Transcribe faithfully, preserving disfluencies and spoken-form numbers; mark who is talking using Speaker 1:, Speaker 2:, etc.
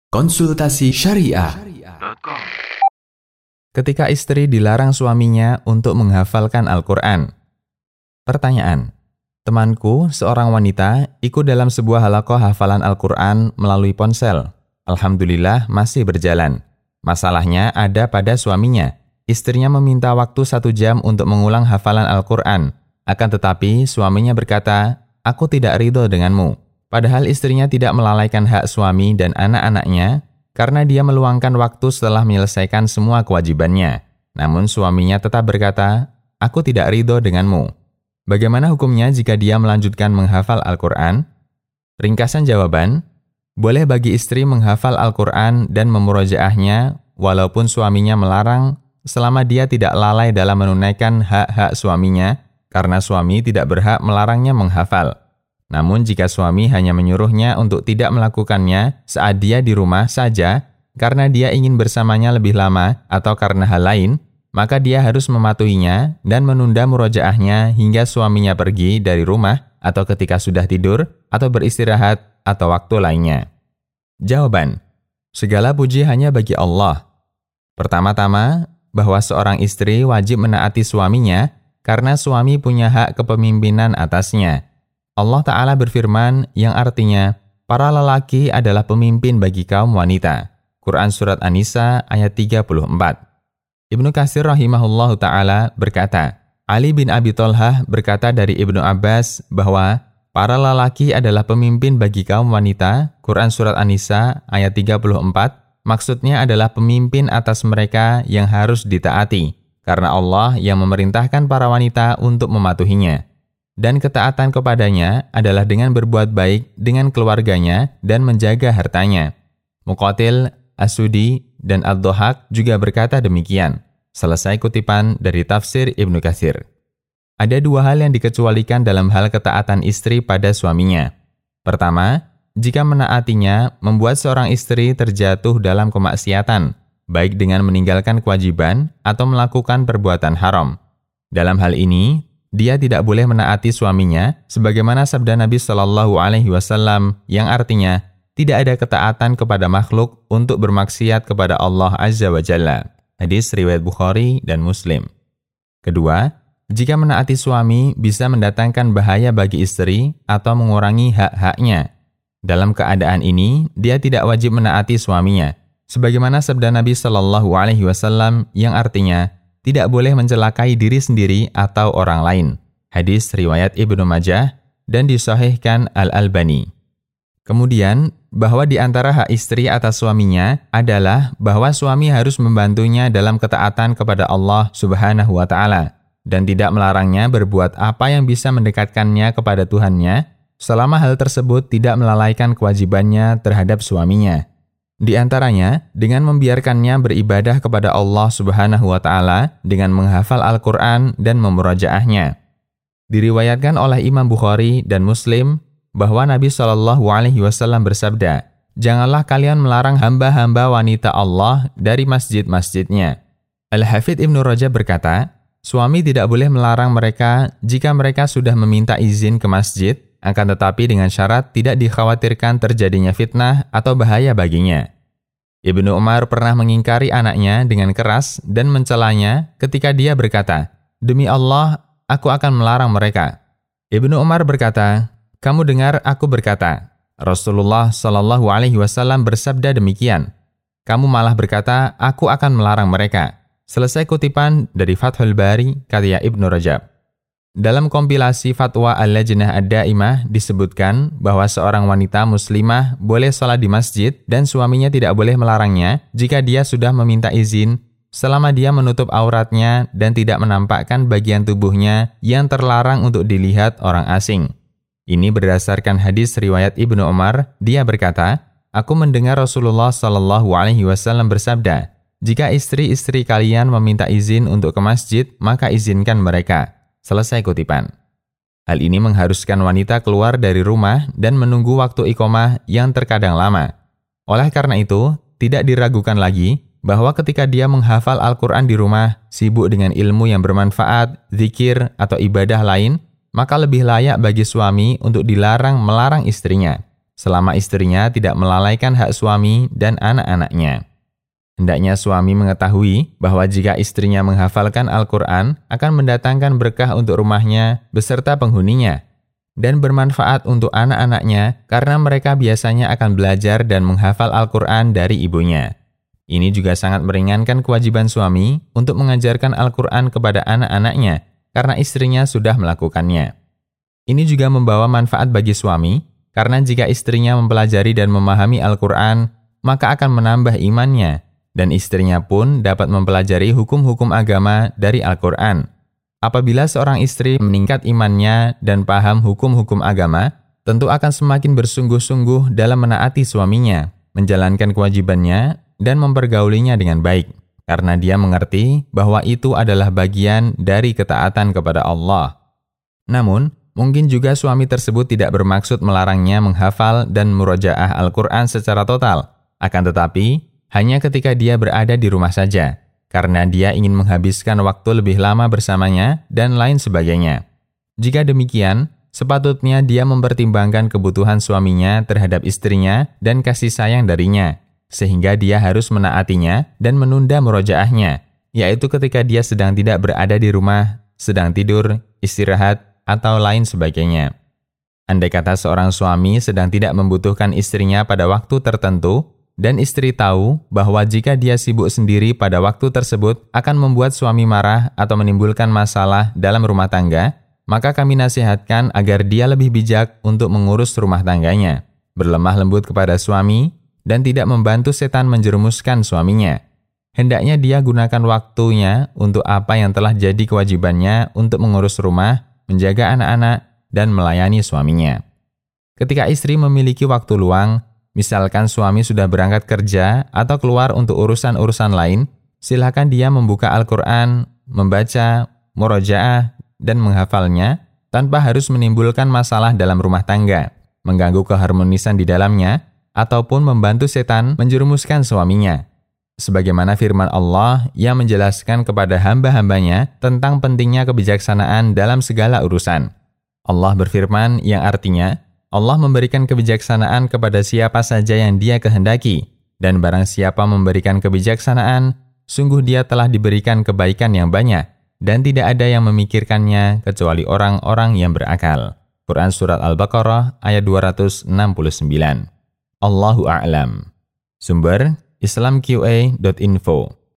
Speaker 1: Konsultasi Syariah.
Speaker 2: Ketika istri dilarang suaminya untuk menghafalkan Al-Quran. Pertanyaan, temanku, seorang wanita, ikut dalam sebuah halaqah hafalan Al-Quran melalui ponsel. Alhamdulillah masih berjalan. Masalahnya ada pada suaminya. Istrinya meminta waktu satu jam untuk mengulang hafalan Al-Quran. Akan tetapi suaminya berkata, "Aku tidak ridho denganmu." Padahal istrinya tidak melalaikan hak suami dan anak-anaknya karena dia meluangkan waktu setelah menyelesaikan semua kewajibannya. Namun suaminya tetap berkata, "Aku tidak ridho denganmu." Bagaimana hukumnya jika dia melanjutkan menghafal Al-Quran? Ringkasan jawaban, boleh bagi istri menghafal Al-Quran dan memurojaahnya walaupun suaminya melarang selama dia tidak lalai dalam menunaikan hak-hak suaminya karena suami tidak berhak melarangnya menghafal. Namun jika suami hanya menyuruhnya untuk tidak melakukannya saat dia di rumah saja karena dia ingin bersamanya lebih lama atau karena hal lain, maka dia harus mematuhinya dan menunda murojaahnya hingga suaminya pergi dari rumah atau ketika sudah tidur atau beristirahat atau waktu lainnya. Jawaban, segala puji hanya bagi Allah. Pertama-tama, bahwa seorang istri wajib menaati suaminya karena suami punya hak kepemimpinan atasnya. Allah Ta'ala berfirman yang artinya, para lelaki adalah pemimpin bagi kaum wanita. Quran Surat An-Nisa ayat tiga puluh empat. Ibnu Katsir rahimahullahu ta'ala berkata, Ali bin Abi Thalhah berkata dari Ibnu Abbas bahwa para lelaki adalah pemimpin bagi kaum wanita. Quran Surat An-Nisa ayat tiga puluh empat, maksudnya adalah pemimpin atas mereka yang harus ditaati, karena Allah yang memerintahkan para wanita untuk mematuhinya. Dan ketaatan kepadanya adalah dengan berbuat baik dengan keluarganya dan menjaga hartanya. Muqatil, As-Sudi, dan Ad-Dhahak juga berkata demikian. Selesai kutipan dari tafsir Ibnu Katsir. Ada dua hal yang dikecualikan dalam hal ketaatan istri pada suaminya. Pertama, jika menaatinya membuat seorang istri terjatuh dalam kemaksiatan, baik dengan meninggalkan kewajiban atau melakukan perbuatan haram. Dalam hal ini, dia tidak boleh menaati suaminya, sebagaimana sabda Nabi Shallallahu Alaihi Wasallam yang artinya tidak ada ketaatan kepada makhluk untuk bermaksiat kepada Allah Azza wa Jalla. Hadis riwayat Bukhari dan Muslim. Kedua, jika menaati suami bisa mendatangkan bahaya bagi istri atau mengurangi hak-haknya. Dalam keadaan ini, dia tidak wajib menaati suaminya, sebagaimana sabda Nabi Shallallahu Alaihi Wasallam yang artinya tidak boleh mencelakai diri sendiri atau orang lain. Hadis riwayat Ibnu Majah dan disahihkan Al-Albani. Kemudian, bahwa di antara hak istri atas suaminya adalah bahwa suami harus membantunya dalam ketaatan kepada Allah Subhanahu wa Ta'ala dan tidak melarangnya berbuat apa yang bisa mendekatkannya kepada Tuhannya selama hal tersebut tidak melalaikan kewajibannya terhadap suaminya. Di antaranya, dengan membiarkannya beribadah kepada Allah Subhanahu wa Ta'ala dengan menghafal Al-Quran dan memurojaahnya. Diriwayatkan oleh Imam Bukhari dan Muslim bahwa Nabi Shallallahu Alaihi Wasallam bersabda, "Janganlah kalian melarang hamba-hamba wanita Allah dari masjid-masjidnya." Al-Hafidz Ibnu Rajab berkata, suami tidak boleh melarang mereka jika mereka sudah meminta izin ke masjid, akan tetapi dengan syarat tidak dikhawatirkan terjadinya fitnah atau bahaya baginya. Ibnu Umar pernah mengingkari anaknya dengan keras dan mencelanya ketika dia berkata, "Demi Allah, aku akan melarang mereka." Ibnu Umar berkata, "Kamu dengar aku berkata, Rasulullah Shallallahu Alaihi Wasallam bersabda demikian. Kamu malah berkata, aku akan melarang mereka." Selesai kutipan dari Fathul Bari, karya Ibnu Rajab. Dalam kompilasi Fatwa Al-Lajnah Ad-Daimah disebutkan bahwa seorang wanita muslimah boleh sholat di masjid dan suaminya tidak boleh melarangnya jika dia sudah meminta izin selama dia menutup auratnya dan tidak menampakkan bagian tubuhnya yang terlarang untuk dilihat orang asing. Ini berdasarkan hadis riwayat Ibnu Umar. Dia berkata, "Aku mendengar Rasulullah Shallallahu Alaihi Wasallam bersabda, jika istri-istri kalian meminta izin untuk ke masjid, maka izinkan mereka." Selesai kutipan. Hal ini mengharuskan wanita keluar dari rumah dan menunggu waktu iqomah yang terkadang lama. Oleh karena itu, tidak diragukan lagi bahwa ketika dia menghafal Al-Quran di rumah, sibuk dengan ilmu yang bermanfaat, zikir, atau ibadah lain, maka lebih layak bagi suami untuk dilarang melarang istrinya. selama istrinya tidak melalaikan hak suami dan anak-anaknya. Hendaknya suami mengetahui bahwa jika istrinya menghafalkan Al-Quran akan mendatangkan berkah untuk rumahnya beserta penghuninya, dan bermanfaat untuk anak-anaknya karena mereka biasanya akan belajar dan menghafal Al-Quran dari ibunya. Ini juga sangat meringankan kewajiban suami untuk mengajarkan Al-Quran kepada anak-anaknya karena istrinya sudah melakukannya. Ini juga membawa manfaat bagi suami karena jika istrinya mempelajari dan memahami Al-Quran, maka akan menambah imannya, dan istrinya pun dapat mempelajari hukum-hukum agama dari Al-Quran. Apabila seorang istri meningkat imannya dan paham hukum-hukum agama, tentu akan semakin bersungguh-sungguh dalam menaati suaminya, menjalankan kewajibannya, dan mempergaulinya dengan baik, karena dia mengerti bahwa itu adalah bagian dari ketaatan kepada Allah. Namun, mungkin juga suami tersebut tidak bermaksud melarangnya menghafal dan murojaah Al-Quran secara total, akan tetapi hanya ketika dia berada di rumah saja, karena dia ingin menghabiskan waktu lebih lama bersamanya dan lain sebagainya. Jika demikian, sepatutnya dia mempertimbangkan kebutuhan suaminya terhadap istrinya dan kasih sayang darinya, sehingga dia harus menaatinya dan menunda murojaahnya, yaitu ketika dia sedang tidak berada di rumah, sedang tidur, istirahat, atau lain sebagainya. Andai kata seorang suami sedang tidak membutuhkan istrinya pada waktu tertentu, dan istri tahu bahwa jika dia sibuk sendiri pada waktu tersebut akan membuat suami marah atau menimbulkan masalah dalam rumah tangga, maka kami nasihatkan agar dia lebih bijak untuk mengurus rumah tangganya, berlemah lembut kepada suami, dan tidak membantu setan menjerumuskan suaminya. Hendaknya dia gunakan waktunya untuk apa yang telah jadi kewajibannya untuk mengurus rumah, menjaga anak-anak, dan melayani suaminya. Ketika istri memiliki waktu luang, misalkan suami sudah berangkat kerja atau keluar untuk urusan-urusan lain, silakan dia membuka Al-Quran, membaca, murojaah, dan menghafalnya tanpa harus menimbulkan masalah dalam rumah tangga, mengganggu keharmonisan di dalamnya, ataupun membantu setan menjerumuskan suaminya. Sebagaimana firman Allah yang menjelaskan kepada hamba-hambanya tentang pentingnya kebijaksanaan dalam segala urusan. Allah berfirman yang artinya, Allah memberikan kebijaksanaan kepada siapa saja yang Dia kehendaki, dan barang siapa memberikan kebijaksanaan, sungguh dia telah diberikan kebaikan yang banyak, dan tidak ada yang memikirkannya kecuali orang-orang yang berakal. Quran Surat Al-Baqarah ayat dua ratus enam puluh sembilan. Allahu a'lam. Sumber Islam Q A dot info.